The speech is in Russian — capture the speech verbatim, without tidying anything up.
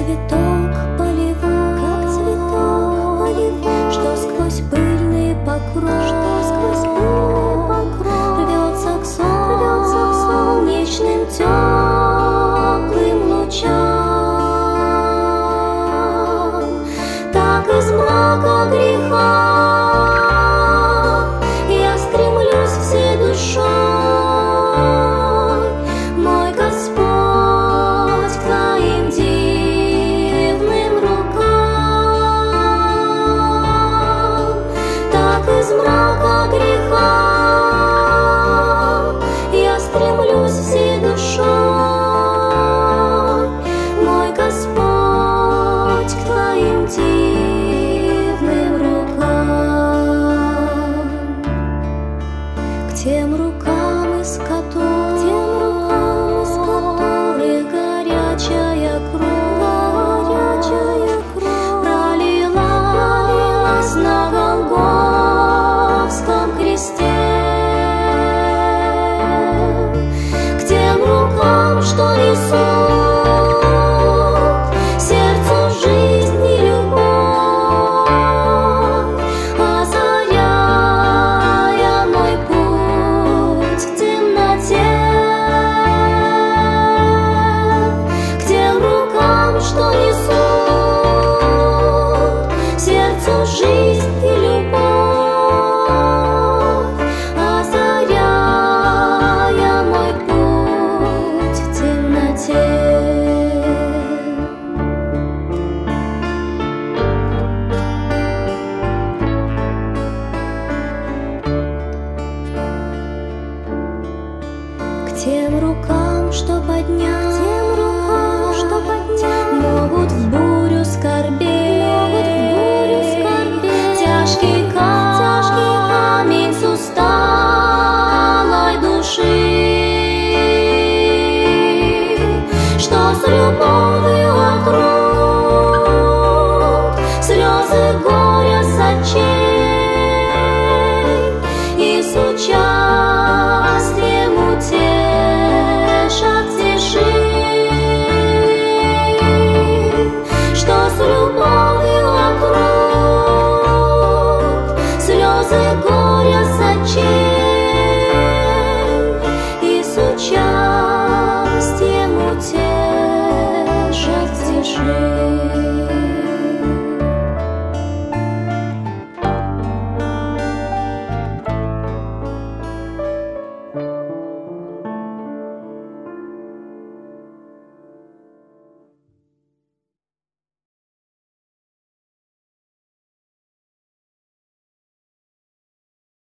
цветок полевой, как цветок полевой, что сквозь пыльный покров, что сквозь пыльный покров рвется к солнцу, рвется к солнечным теплым лучам. Так из мрака греха я стремлюсь всей душой, мой Господь, к Твоим дивным рукам. Так из мрака греха я стремлюсь всей душой, мой Господь, к Твоим дивным рукам, к тем рукам, из которых, тем рукам, из которых горячая кровь, горячая кровь пролилась на Голгофском кресте, к тем рукам, что несут сердцу жизнь и любовь, озаряя мой путь в темноте, к тем рукам, что несут сердцу жизнь и любовь, озаряя мой путь в темноте. К тем рукам, что поднять, тем рукам, что поднять, могут в бурю скорбеть, могут в бурю скорбеть, тяжкий камень